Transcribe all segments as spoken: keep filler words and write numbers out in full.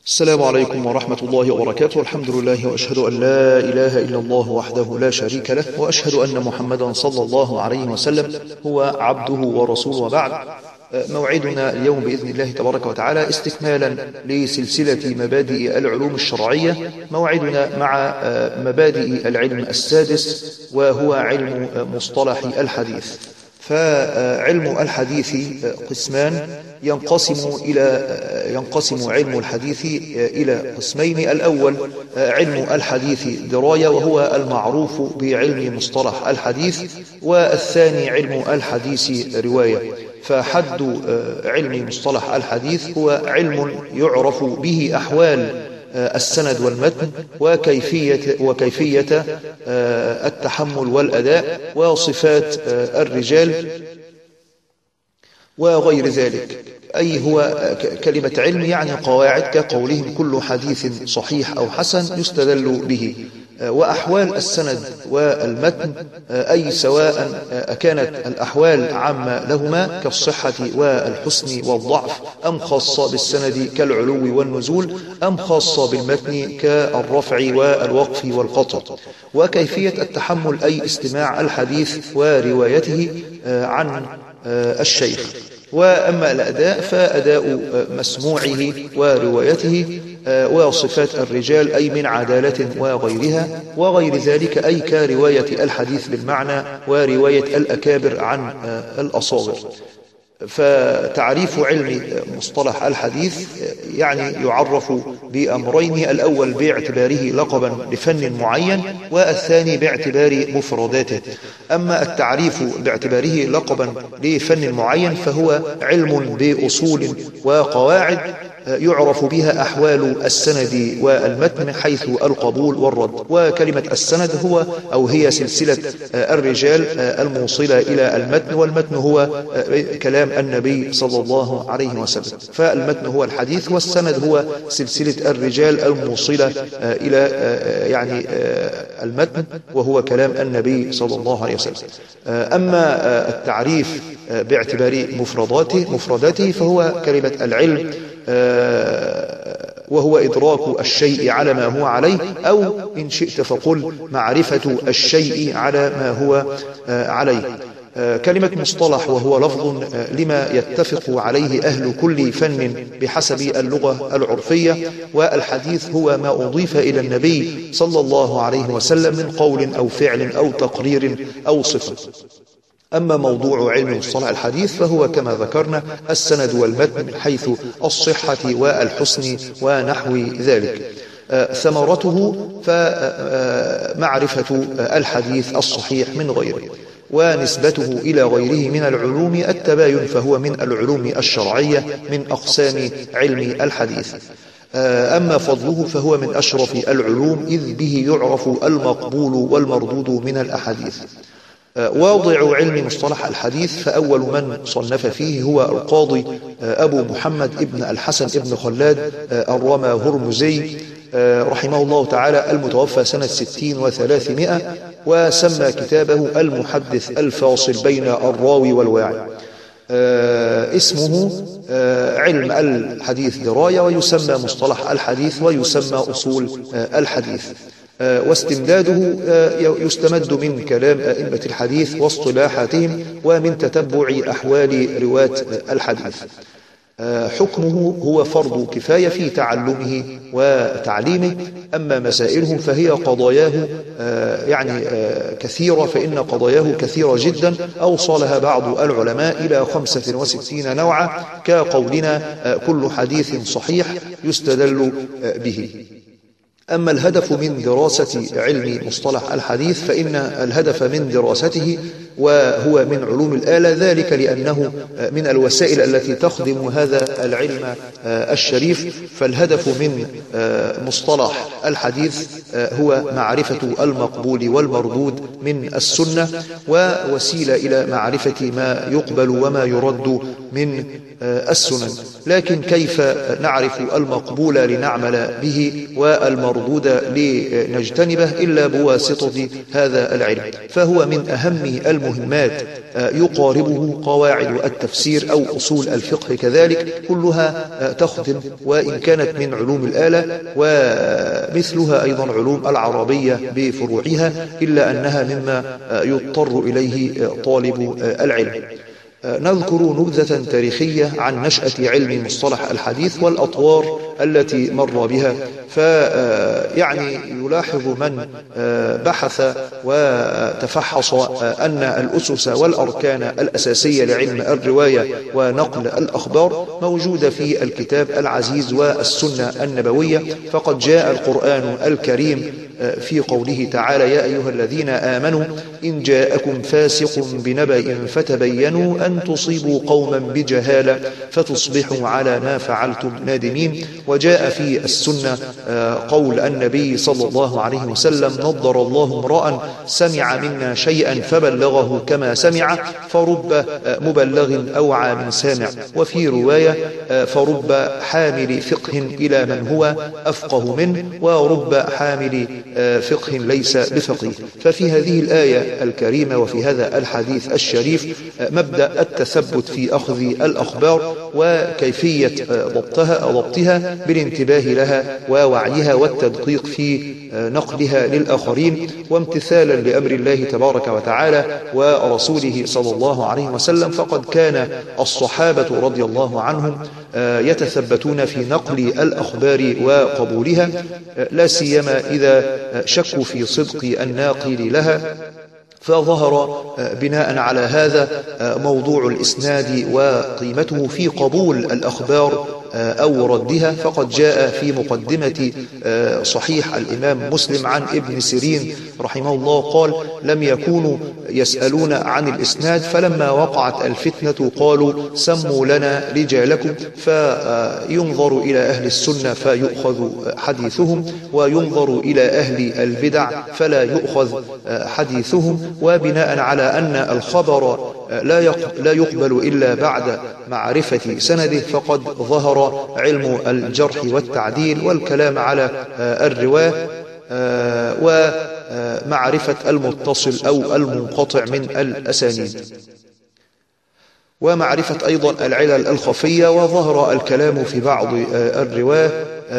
السلام عليكم ورحمة الله وبركاته. الحمد لله وأشهد أن لا إله إلا الله وحده لا شريك له، وأشهد أن محمدا صلى الله عليه وسلم هو عبده ورسوله، وبعد. موعدنا اليوم بإذن الله تبارك وتعالى استكمالا لسلسلة مبادئ العلوم الشرعية، موعدنا مع مبادئ العلم السادس، وهو علم مصطلح الحديث. فعلم الحديث قسمان، ينقسم إلى ينقسم علم الحديث إلى قسمين. الأول علم الحديث دراية، وهو المعروف بعلم مصطلح الحديث، والثاني علم الحديث رواية. فحد علم مصطلح الحديث هو علم يعرف به أحوال السند والمتن، وكيفية, وكيفية التحمل والأداء، وصفات الرجال وغير ذلك. أي هو كلمة علم يعني قواعد، كقولهم كل حديث صحيح أو حسن يستدل به. وأحوال السند والمتن، أي سواء كانت الأحوال عامة لهما كالصحة والحسن والضعف، أم خاصة بالسند كالعلو والنزول، أم خاصة بالمتن كالرفع والوقف والقطع. وكيفية التحمل أي استماع الحديث وروايته عن الشيخ. وأما الأداء فأداء مسموعه وروايته، وصفات الرجال أي من عدالة وغيرها وغير ذلك، أي كرواية الحديث بالمعنى ورواية الأكابر عن الأصاغر. فتعريف علم مصطلح الحديث يعني يعرف بأمرين: الأول باعتباره لقبا لفن معين، والثاني باعتبار مفرداته. أما التعريف باعتباره لقبا لفن معين فهو علم بأصول وقواعد يعرف بها أحوال السند والمتن حيث القبول والرد. وكلمة السند هو أو هي سلسلة الرجال الموصلة إلى المتن، والمتن هو كلام النبي صلى الله عليه وسلم. فالمتن هو الحديث، والسند هو سلسلة الرجال الموصلة إلى يعني المتن، وهو كلام النبي صلى الله عليه وسلم. أما التعريف باعتبار مفرداته مفرداته فهو كلمة العلم، وهو إدراك الشيء على ما هو عليه، أو إن شئت فقل معرفة الشيء على ما هو عليه. كلمة مصطلح وهو لفظ لما يتفق عليه أهل كل فن بحسب اللغة العرفية، والحديث هو ما أضيف إلى النبي صلى الله عليه وسلم من قول أو فعل أو تقرير أو صفة. أما موضوع علم مصطلح الحديث فهو كما ذكرنا السند والمتن من حيث الصحة والحسن ونحو ذلك. ثمرته فمعرفة الحديث الصحيح من غيره، ونسبته إلى غيره من العلوم التباين، فهو من العلوم الشرعية من أقسام علم الحديث. أما فضله فهو من أشرف العلوم، إذ به يعرف المقبول والمردود من الأحاديث. واضع علم مصطلح الحديث فأول من صنف فيه هو القاضي أبو محمد ابن الحسن ابن خلاد الرمى هرمزي رحمه الله تعالى، المتوفى سنة ستين وثلاثمائة، وسمى كتابه المحدث الفاصل بين الراوي والواعي. اسمه علم الحديث دراية، ويسمى مصطلح الحديث، ويسمى أصول الحديث. واستمداده يستمد من كلام أئمة الحديث واصطلاحاتهم، ومن تتبع أحوال رواة الحديث. حكمه هو فرض كفاية في تعلمه وتعليمه. أما مسائله فهي قضاياه يعني كثيرة، فإن قضاياه كثيرة جدا، أوصلها بعض العلماء إلى خمسة وستين نوعا، كقولنا كل حديث صحيح يستدل به. أما الهدف من دراسة علم مصطلح الحديث فإن الهدف من دراسته وهو من علوم الآلة، ذلك لأنه من الوسائل التي تخدم هذا العلم الشريف. فالهدف من مصطلح الحديث هو معرفة المقبول والمردود من السنة، ووسيلة إلى معرفة ما يقبل وما يرد من السنن. لكن كيف نعرف المقبول لنعمل به والمردود لنجتنبه إلا بواسطة هذا العلم؟ فهو من أهم المهمات، يقاربه قواعد التفسير أو أصول الفقه كذلك، كلها تخدم وإن كانت من علوم الآلة، ومثلها أيضا علوم العربية بفروعها، إلا أنها مما يضطر إليه طالب العلم. نذكر نبذة تاريخية عن نشأة علم مصطلح الحديث والأطوار التي مر بها. فيعني يلاحظ من بحث وتفحص أن الأسس والأركان الأساسية لعلم الرواية ونقل الأخبار موجودة في الكتاب العزيز والسنة النبوية. فقد جاء القرآن الكريم في قوله تعالى: يا أيها الذين آمنوا إن جاءكم فاسق بنبأ فتبينوا أن تصيبوا قوما بجهالة فتصبحوا على ما فعلتم نادمين. وجاء في السنة قول النبي صلى الله عليه وسلم: نضر الله امرأ سمع منا شيئا فبلغه كما سمع، فرب مبلغ أوعى من سامع. وفي رواية: فرب حامل فقه إلى من هو أفقه منه، ورب حامل فقه ليس بفقيه. ففي هذه الآية الكريمة وفي هذا الحديث الشريف مبدأ التثبت في أخذ الأخبار وكيفية ضبطها, ضبطها بالانتباه لها ووعيها والتدقيق في نقلها للآخرين، وامتثالا لأمر الله تبارك وتعالى ورسوله صلى الله عليه وسلم. فقد كان الصحابة رضي الله عنهم يتثبتون في نقل الأخبار وقبولها، لا سيما إذا شكوا في صدق الناقل لها. فظهر بناء على هذا موضوع الإسناد وقيمته في قبول الأخبار أو ردها. فقد جاء في مقدمة صحيح الإمام مسلم عن ابن سيرين رحمه الله قال: لم يكونوا يسألون عن الإسناد، فلما وقعت الفتنة قالوا سموا لنا رجالكم، فينظر إلى أهل السنة فيؤخذ حديثهم، وينظر إلى أهل البدع فلا يؤخذ حديثهم. وبناء على أن الخبر لا يقبل إلا بعد معرفة سنده، فقد ظهر علم الجرح والتعديل والكلام على الرواة ومعرفة المتصل أو المنقطع من الأسانيد، ومعرفة أيضا العلل الخفية. وظهر الكلام في بعض الرواة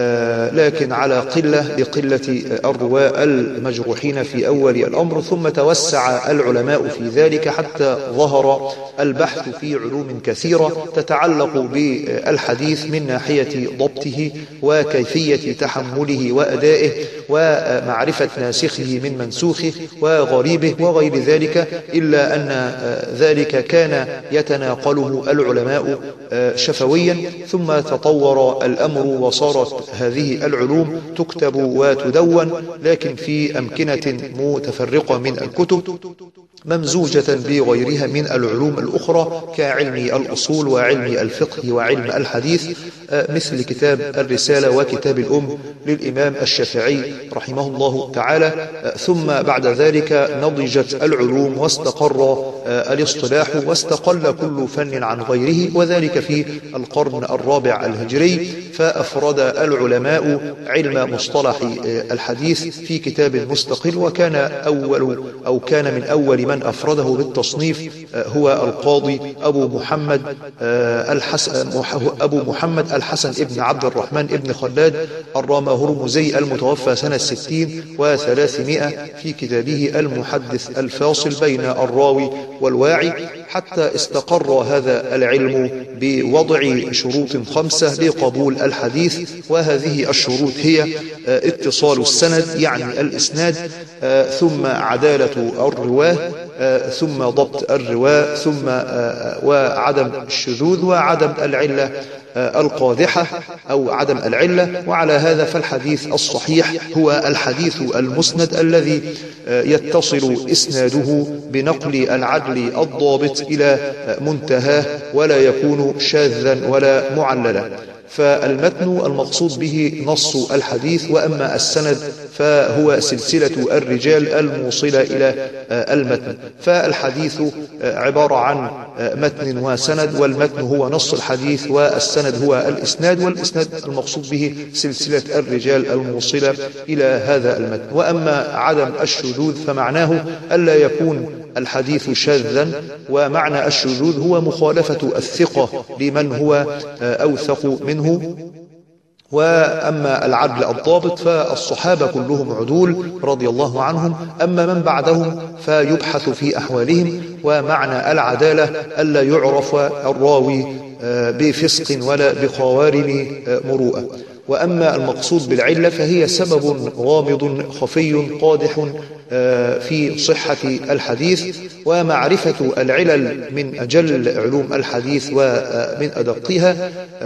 لكن على قلة لقلة الرواة المجروحين في أول الأمر، ثم توسع العلماء في ذلك حتى ظهر البحث في علوم كثيرة تتعلق بالحديث من ناحية ضبطه وكيفية تحمله وأدائه ومعرفة ناسخه من منسوخه وغريبه وغير ذلك، إلا أن ذلك كان يتناقله العلماء شفويا. ثم تطور الأمر وصارت هذه العلوم تكتب وتدون، لكن في أمكنة متفرقة من الكتب ممزوجة بغيرها من العلوم الأخرى كعلم الأصول وعلم الفقه وعلم الحديث، مثل كتاب الرسالة وكتاب الأم للإمام الشافعي رحمه الله تعالى. ثم بعد ذلك نضجت العلوم واستقر الاصطلاح واستقل كل فن عن غيره، وذلك في القرن الرابع الهجري. فأفرد العلماء علم مصطلح الحديث في كتاب مستقل، وكان أول أو كان من أول من أفرده بالتصنيف هو القاضي أبو محمد الحسن أبو محمد الحسن ابن عبد الرحمن ابن خلاد الرامهرمزي المتوفى سنة ستين وثلاثمائة في كتابه المحدث الفاصل بين الراوي والواعي، حتى استقر هذا العلم بوضع شروط خمسة لقبول الحديث. وهذه الشروط هي اتصال السند يعني الإسناد، ثم عدالة الرواه، ثم ضبط الرواة، ثم وعدم الشذوذ، وعدم العلة القادحة أو عدم العلة. وعلى هذا فالحديث الصحيح هو الحديث المسند الذي يتصل إسناده بنقل العدل الضابط إلى منتهاه، ولا يكون شاذا ولا معللا. فالمتن المقصود به نص الحديث، وأما السند فهو سلسلة الرجال الموصلة إلى المتن. فالحديث عبارة عن متن وسند، والمتن هو نص الحديث والسند هو الإسناد، والإسناد المقصود به سلسلة الرجال الموصلة إلى هذا المتن. وأما عدم الشذوذ فمعناه ألا يكون الحديث شاذا، ومعنى الشذوذ هو مخالفة الثقة لمن هو أوثق منه. وأما العدل الضابط فالصحابة كلهم عدول رضي الله عنهم، أما من بعدهم فيبحث في أحوالهم. ومعنى العدالة ألا يعرف الراوي بفسق ولا بخوارم مروءة. وأما المقصود بالعلة فهي سبب غامض خفي قادح في صحة الحديث. ومعرفة العلل من أجل علوم الحديث ومن أدقها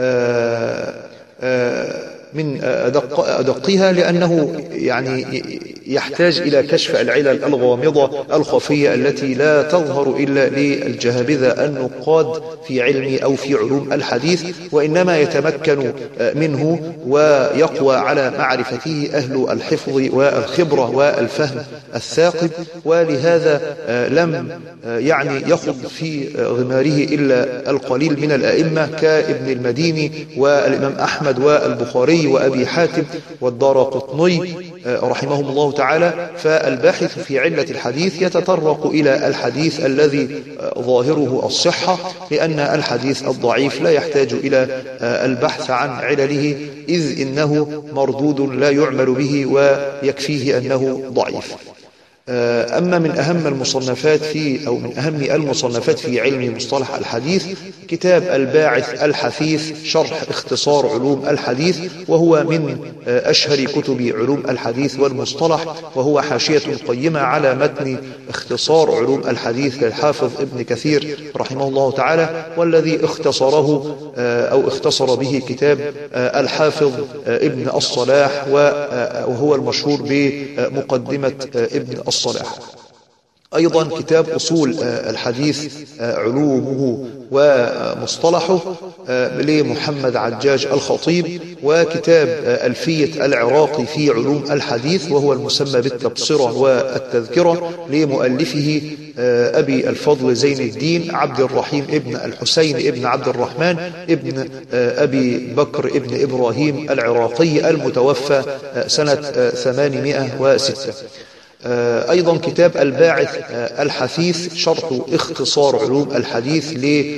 من أدق أدقها لأنه يعني يحتاج إلى كشف العلل الغامضة الخفية التي لا تظهر إلا للجهابذة النقاد في علم أو في علوم الحديث، وإنما يتمكن منه ويقوى على معرفته أهل الحفظ والخبرة والفهم الثاقب. ولهذا لم يعني يخض في غماره إلا القليل من الأئمة كابن المديني والإمام أحمد والبخاري وأبي حاتم والدارقطني رحمهم الله تعالى. فالباحث في علة الحديث يتطرق إلى الحديث الذي ظاهره الصحة، لأن الحديث الضعيف لا يحتاج إلى البحث عن علله، إذ إنه مردود لا يعمل به ويكفيه أنه ضعيف. أما من أهم المصنفات في أو من أهم المصنفات في علم مصطلح الحديث كتاب الباعث الحثيث شرح اختصار علوم الحديث، وهو من أشهر كتب علوم الحديث والمصطلح، وهو حاشية قيمة على متن اختصار علوم الحديث للحافظ ابن كثير رحمه الله تعالى، والذي اختصره أو اختصر به كتاب الحافظ ابن الصلاح، وهو المشهور بمقدمة ابن الصلاح. أيضا كتاب أصول الحديث علومه ومصطلحه لمحمد عجاج الخطيب، وكتاب ألفية العراقي في علوم الحديث وهو المسمى بالتبصرة والتذكرة لمؤلفه أبي الفضل زين الدين عبد الرحيم ابن الحسين ابن عبد الرحمن ابن أبي بكر ابن إبراهيم العراقي المتوفى سنة ثمانمائة وستة. أيضا كتاب الباعث الحثيث شرح اختصار علوم الحديث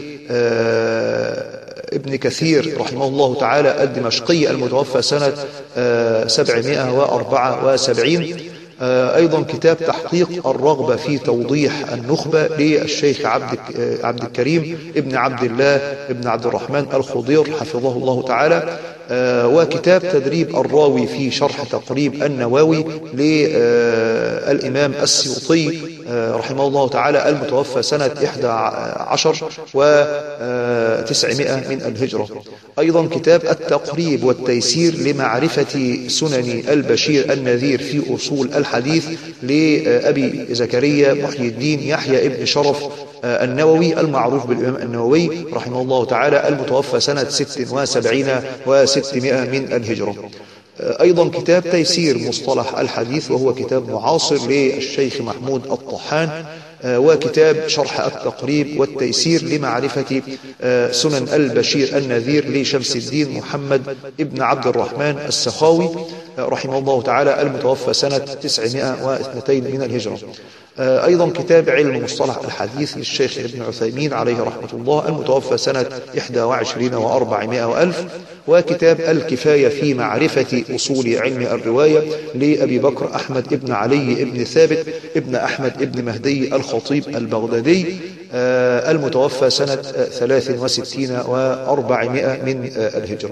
لابن كثير رحمه الله تعالى الدمشقي المتوفى سنة سبعمائة وأربعة وسبعين. أيضا كتاب تحقيق الرغبة في توضيح النخبة للشيخ عبد عبد الكريم ابن عبد الله ابن عبد الرحمن الخضير حفظه الله تعالى. وكتاب تدريب الراوي في شرح تقريب النووي للإمام السيوطي رحمه الله تعالى المتوفى سنة إحدى عشر وتسعمائة من الهجرة. أيضا كتاب التقريب والتيسير لمعرفة سنن البشير النذير في أصول الحديث لأبي زكريا محي الدين يحيى ابن شرف النووي المعروف بالإمام النووي رحمه الله تعالى المتوفى سنة ست وسبعين وستمائة من الهجرة. أيضا كتاب تيسير مصطلح الحديث وهو كتاب معاصر للشيخ محمود الطحان، وكتاب شرح التقريب والتيسير لمعرفة سنن البشير النذير لشمس الدين محمد ابن عبد الرحمن السخاوي رحمه الله تعالى المتوفى سنة تسعمائة واثنين من الهجرة. أيضا كتاب علم مصطلح الحديث للشيخ ابن عثيمين عليه رحمة الله المتوفى سنة إحدى وعشرين وأربعمائة وألف. وكتاب الكفاية في معرفة أصول علم الرواية لأبي بكر أحمد ابن علي ابن ثابت ابن أحمد ابن مهدي الخطيب البغدادي المتوفى سنة ثلاث وستين وأربعمائة من الهجرة.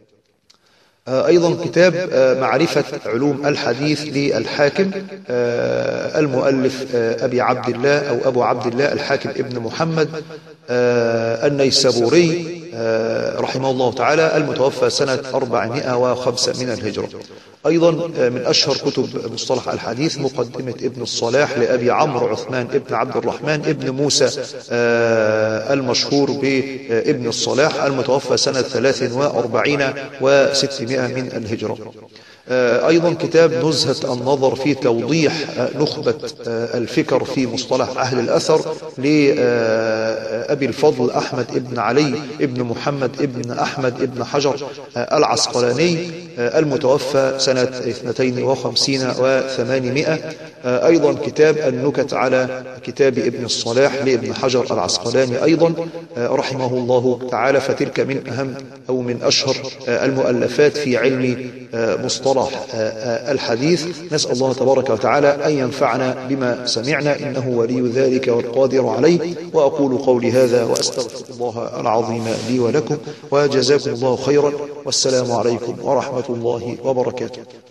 أيضا كتاب معرفة علوم الحديث للحاكم المؤلف أبي عبد الله أو أبو عبد الله الحاكم ابن محمد النيسابوري رحمه الله تعالى المتوفى سنة أربعمائة وخمسة من الهجرة. أيضا من أشهر كتب مصطلح الحديث مقدمة ابن الصلاح لأبي عمرو عثمان ابن عبد الرحمن ابن موسى المشهور بابن الصلاح المتوفى سنة ثلاث وأربعين وستمائة من الهجرة. أيضا كتاب نزهة النظر في توضيح نخبة الفكر في مصطلح أهل الأثر لأبي الفضل أحمد ابن علي ابن محمد ابن أحمد ابن حجر العسقلاني المتوفى سنة اثنتين وخمسين وثمانمائة. أيضا كتاب النكت على كتاب ابن الصلاح لابن حجر العسقلاني أيضا رحمه الله تعالى، فتلك من أهم أو من أشهر المؤلفات في علم مصطلح الحديث. نسأل الله تبارك وتعالى أن ينفعنا بما سمعنا إنه ولي ذلك والقادر عليه. وأقول قولي هذا وأستغفر الله العظيم لي ولكم، وجزاكم الله خيرا، والسلام عليكم ورحمة الله وبركاته.